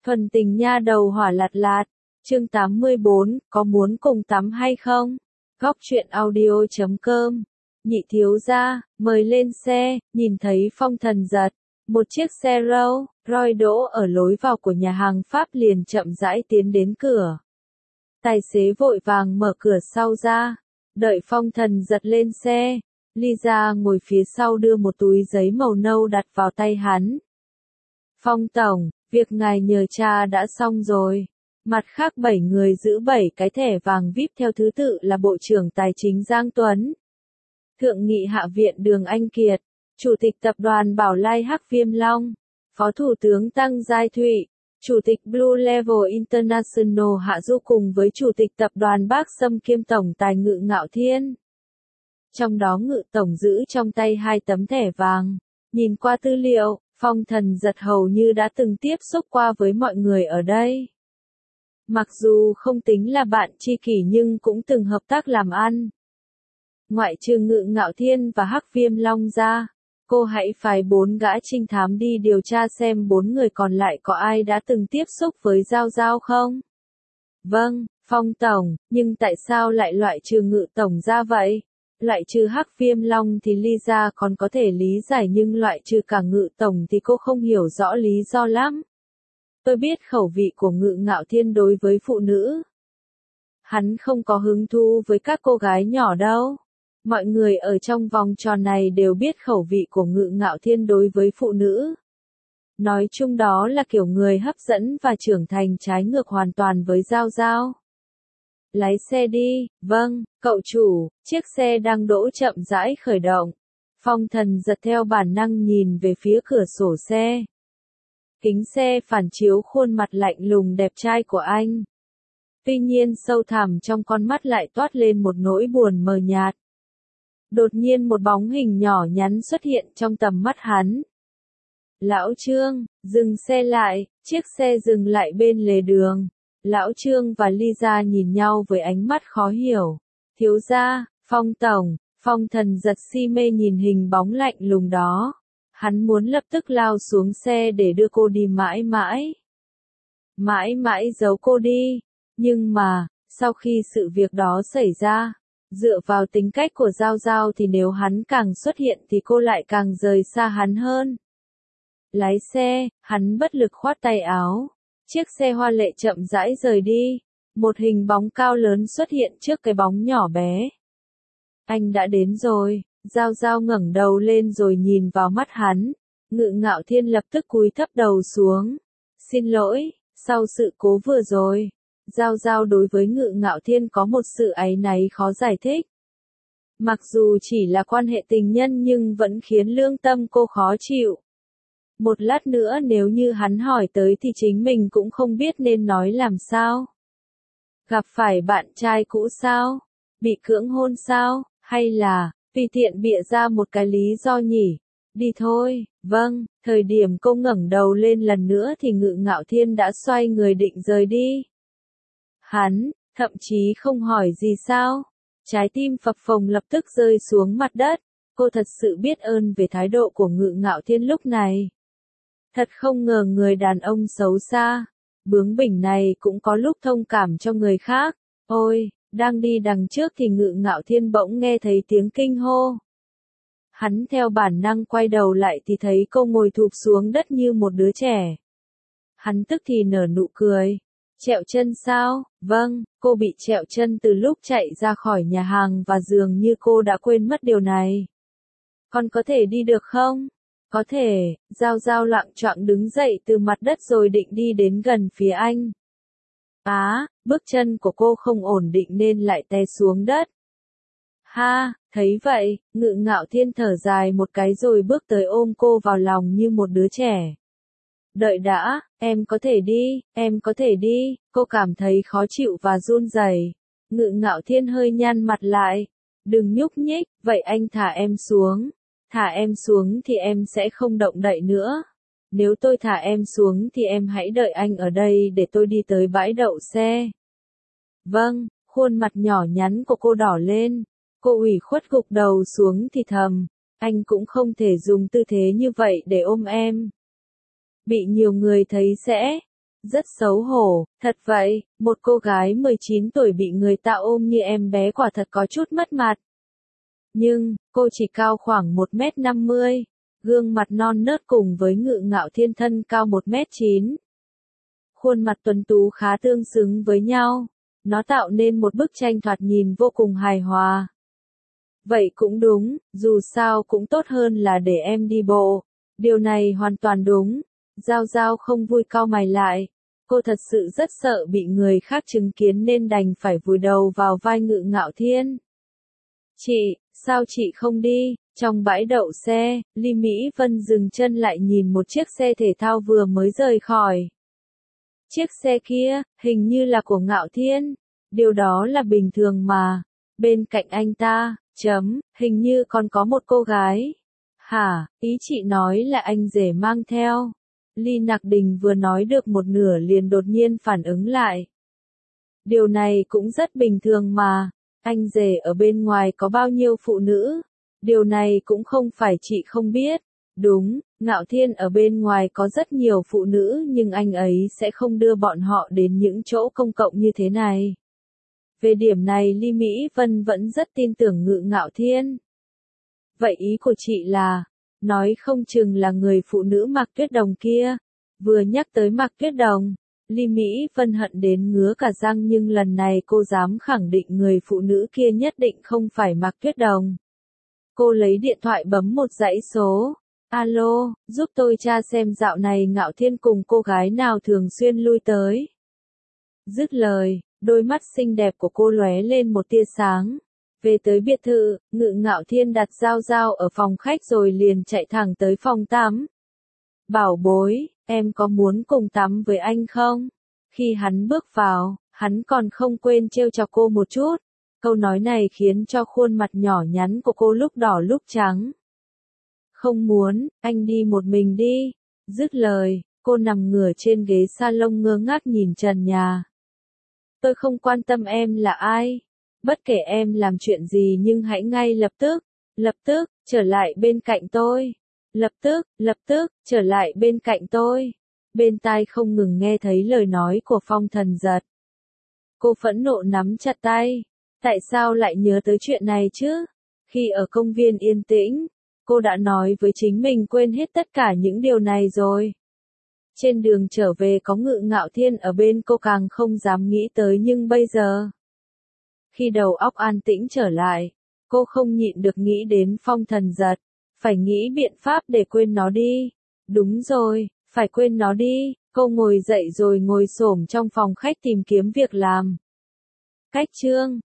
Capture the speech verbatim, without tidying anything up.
Thuần tình nha đầu hỏa lạt lạt, chương tám mươi bốn, có muốn cùng tắm hay không? Góc truyện audio chấm com. Nhị thiếu gia, mời lên xe, nhìn thấy Phong Thần Giật. Một chiếc xe Rolls Royce đỗ ở lối vào của nhà hàng Pháp liền chậm rãi tiến đến cửa. Tài xế vội vàng mở cửa sau ra, đợi Phong Thần Giật lên xe. Lisa ngồi phía sau đưa một túi giấy màu nâu đặt vào tay hắn. Phong tổng, việc ngài nhờ cha đã xong rồi. Mặt khác bảy người giữ bảy cái thẻ vàng víp theo thứ tự là Bộ trưởng Tài chính Giang Tuấn, Thượng nghị Hạ viện Đường Anh Kiệt, Chủ tịch Tập đoàn Bảo Lai Hắc Viêm Long, Phó Thủ tướng Tăng Giai Thụy, Chủ tịch Blue Level International Hạ Du cùng với Chủ tịch Tập đoàn Bác Sâm kiêm Tổng Tài Ngự Ngạo Thiên. Trong đó Ngự Tổng giữ trong tay hai tấm thẻ vàng. Nhìn qua tư liệu, Phong Thần Giật hầu như đã từng tiếp xúc qua với mọi người ở đây. Mặc dù không tính là bạn tri kỷ nhưng cũng từng hợp tác làm ăn. Ngoại trừ Ngự Ngạo Thiên và Hắc Viêm Long ra, cô hãy phái bốn gã trinh thám đi điều tra xem bốn người còn lại có ai đã từng tiếp xúc với Giao Giao không? Vâng, Phong Tổng, nhưng tại sao lại loại trừ Ngự Tổng ra vậy? Loại trừ Hắc Viêm Long thì Lisa còn có thể lý giải nhưng loại trừ cả Ngự Tổng thì cô không hiểu rõ lý do lắm. Tôi biết khẩu vị của Ngự Ngạo Thiên đối với phụ nữ. Hắn không có hứng thú với các cô gái nhỏ đâu. Mọi người ở trong vòng tròn này đều biết khẩu vị của Ngự Ngạo Thiên đối với phụ nữ. Nói chung đó là kiểu người hấp dẫn và trưởng thành trái ngược hoàn toàn với Giao Giao. Lái xe đi, vâng, cậu chủ, chiếc xe đang đỗ chậm rãi khởi động. Phong Thần Giật theo bản năng nhìn về phía cửa sổ xe. Kính xe phản chiếu khuôn mặt lạnh lùng đẹp trai của anh. Tuy nhiên sâu thẳm trong con mắt lại toát lên một nỗi buồn mờ nhạt. Đột nhiên một bóng hình nhỏ nhắn xuất hiện trong tầm mắt hắn. Lão Trương, dừng xe lại, chiếc xe dừng lại bên lề đường. Lão Trương và Lisa nhìn nhau với ánh mắt khó hiểu. Thiếu gia, Phong Tổng, Phong Thần Giật si mê nhìn hình bóng lạnh lùng đó. Hắn muốn lập tức lao xuống xe để đưa cô đi mãi mãi. Mãi mãi giấu cô đi. Nhưng mà, sau khi sự việc đó xảy ra, dựa vào tính cách của Giao Giao thì nếu hắn càng xuất hiện thì cô lại càng rời xa hắn hơn. Lái xe, hắn bất lực khoát tay áo. Chiếc xe hoa lệ chậm rãi rời đi. Một hình bóng cao lớn xuất hiện trước cái bóng nhỏ bé. Anh đã đến rồi. Giao Giao ngẩng đầu lên rồi nhìn vào mắt hắn. Ngự Ngạo Thiên lập tức cúi thấp đầu xuống. Xin lỗi, sau sự cố vừa rồi, Giao Giao đối với Ngự Ngạo Thiên có một sự áy náy khó giải thích. Mặc dù chỉ là quan hệ tình nhân nhưng vẫn khiến lương tâm cô khó chịu. Một lát nữa nếu như hắn hỏi tới thì chính mình cũng không biết nên nói làm sao. Gặp phải bạn trai cũ sao? Bị cưỡng hôn sao? Hay là tùy tiện bịa ra một cái lý do nhỉ? Đi thôi, vâng, thời điểm cô ngẩng đầu lên lần nữa thì Ngự Ngạo Thiên đã xoay người định rời đi. Hắn, thậm chí không hỏi gì sao? Trái tim phập phồng lập tức rơi xuống mặt đất. Cô thật sự biết ơn về thái độ của Ngự Ngạo Thiên lúc này. Thật không ngờ người đàn ông xấu xa, bướng bỉnh này cũng có lúc thông cảm cho người khác. Ôi, đang đi đằng trước thì Ngự Ngạo Thiên bỗng nghe thấy tiếng kinh hô. Hắn theo bản năng quay đầu lại thì thấy cô ngồi thụp xuống đất như một đứa trẻ. Hắn tức thì nở nụ cười. Trẹo chân sao? Vâng, cô bị trẹo chân từ lúc chạy ra khỏi nhà hàng và dường như cô đã quên mất điều này. Con có thể đi được không? Có thể. Giao Giao loạng choạng đứng dậy từ mặt đất rồi định đi đến gần phía anh. Á, bước chân của cô không ổn định nên lại té xuống đất. Ha, thấy vậy, Ngự Ngạo Thiên thở dài một cái rồi bước tới ôm cô vào lòng như một đứa trẻ. Đợi đã, em có thể đi, em có thể đi, cô cảm thấy khó chịu và run rẩy. Ngự Ngạo Thiên hơi nhăn mặt lại. Đừng nhúc nhích, vậy anh thả em xuống. Thả em xuống thì em sẽ không động đậy nữa. Nếu tôi thả em xuống thì em hãy đợi anh ở đây để tôi đi tới bãi đậu xe. Vâng, khuôn mặt nhỏ nhắn của cô đỏ lên. Cô ủy khuất gục đầu xuống thì thầm. Anh cũng không thể dùng tư thế như vậy để ôm em. Bị nhiều người thấy sẽ Rất xấu hổ, thật vậy, một cô gái mười chín tuổi bị người ta ôm như em bé quả thật có chút mất mặt. Nhưng, cô chỉ cao khoảng một mét năm mươi, gương mặt non nớt cùng với Ngự Ngạo Thiên thân cao một mét chín. Khuôn mặt tuấn tú khá tương xứng với nhau, nó tạo nên một bức tranh thoạt nhìn vô cùng hài hòa. Vậy cũng đúng, dù sao cũng tốt hơn là để em đi bộ. Điều này hoàn toàn đúng. Giao Giao không vui cau mày lại. Cô thật sự rất sợ bị người khác chứng kiến nên đành phải vùi đầu vào vai Ngự Ngạo Thiên. Chị, sao chị không đi? Trong bãi đậu xe, Ly Mỹ Vân dừng chân lại nhìn một chiếc xe thể thao vừa mới rời khỏi. Chiếc xe kia, hình như là của Ngạo Thiên. Điều đó là bình thường mà. Bên cạnh anh ta, chấm, hình như còn có một cô gái. Hả, ý chị nói là anh rể mang theo. Ly Nặc Đình vừa nói được một nửa liền đột nhiên phản ứng lại. Điều này cũng rất bình thường mà. Anh rể ở bên ngoài có bao nhiêu phụ nữ? Điều này cũng không phải chị không biết. Đúng, Ngạo Thiên ở bên ngoài có rất nhiều phụ nữ nhưng anh ấy sẽ không đưa bọn họ đến những chỗ công cộng như thế này. Về điểm này Ly Mỹ Vân vẫn rất tin tưởng Ngự Ngạo Thiên. Vậy ý của chị là, nói không chừng là người phụ nữ Mạc Tuyết Đồng kia. Vừa nhắc tới Mạc Tuyết Đồng, Ly Mỹ Vân hận đến ngứa cả răng nhưng lần này cô dám khẳng định người phụ nữ kia nhất định không phải Mạc Tuyết Đồng. Cô lấy điện thoại bấm một dãy số. Alo, giúp tôi tra xem dạo này Ngạo Thiên cùng cô gái nào thường xuyên lui tới. Dứt lời, đôi mắt xinh đẹp của cô lóe lên một tia sáng. Về tới biệt thự, Ngự Ngạo Thiên đặt Giao Giao ở phòng khách rồi liền chạy thẳng tới phòng tắm. Bảo bối, em có muốn cùng tắm với anh không? Khi hắn bước vào, hắn còn không quên trêu chọc cô một chút. Câu nói này khiến cho khuôn mặt nhỏ nhắn của cô lúc đỏ lúc trắng. Không muốn, anh đi một mình đi. Dứt lời, cô nằm ngửa trên ghế salon ngơ ngác nhìn trần nhà. Tôi không quan tâm em là ai. Bất kể em làm chuyện gì nhưng hãy ngay lập tức, lập tức, trở lại bên cạnh tôi. Lập tức, lập tức, trở lại bên cạnh tôi. Bên tai không ngừng nghe thấy lời nói của Phong Thần Giật. Cô phẫn nộ nắm chặt tay. Tại sao lại nhớ tới chuyện này chứ? Khi ở công viên yên tĩnh, cô đã nói với chính mình quên hết tất cả những điều này rồi. Trên đường trở về có Ngự Ngạo Thiên ở bên cô càng không dám nghĩ tới nhưng bây giờ. Khi đầu óc an tĩnh trở lại, cô không nhịn được nghĩ đến Phong Thần Giật. Phải nghĩ biện pháp để quên nó đi. Đúng rồi, phải quên nó đi. Cô ngồi dậy rồi ngồi xổm trong phòng khách tìm kiếm việc làm. Cách chương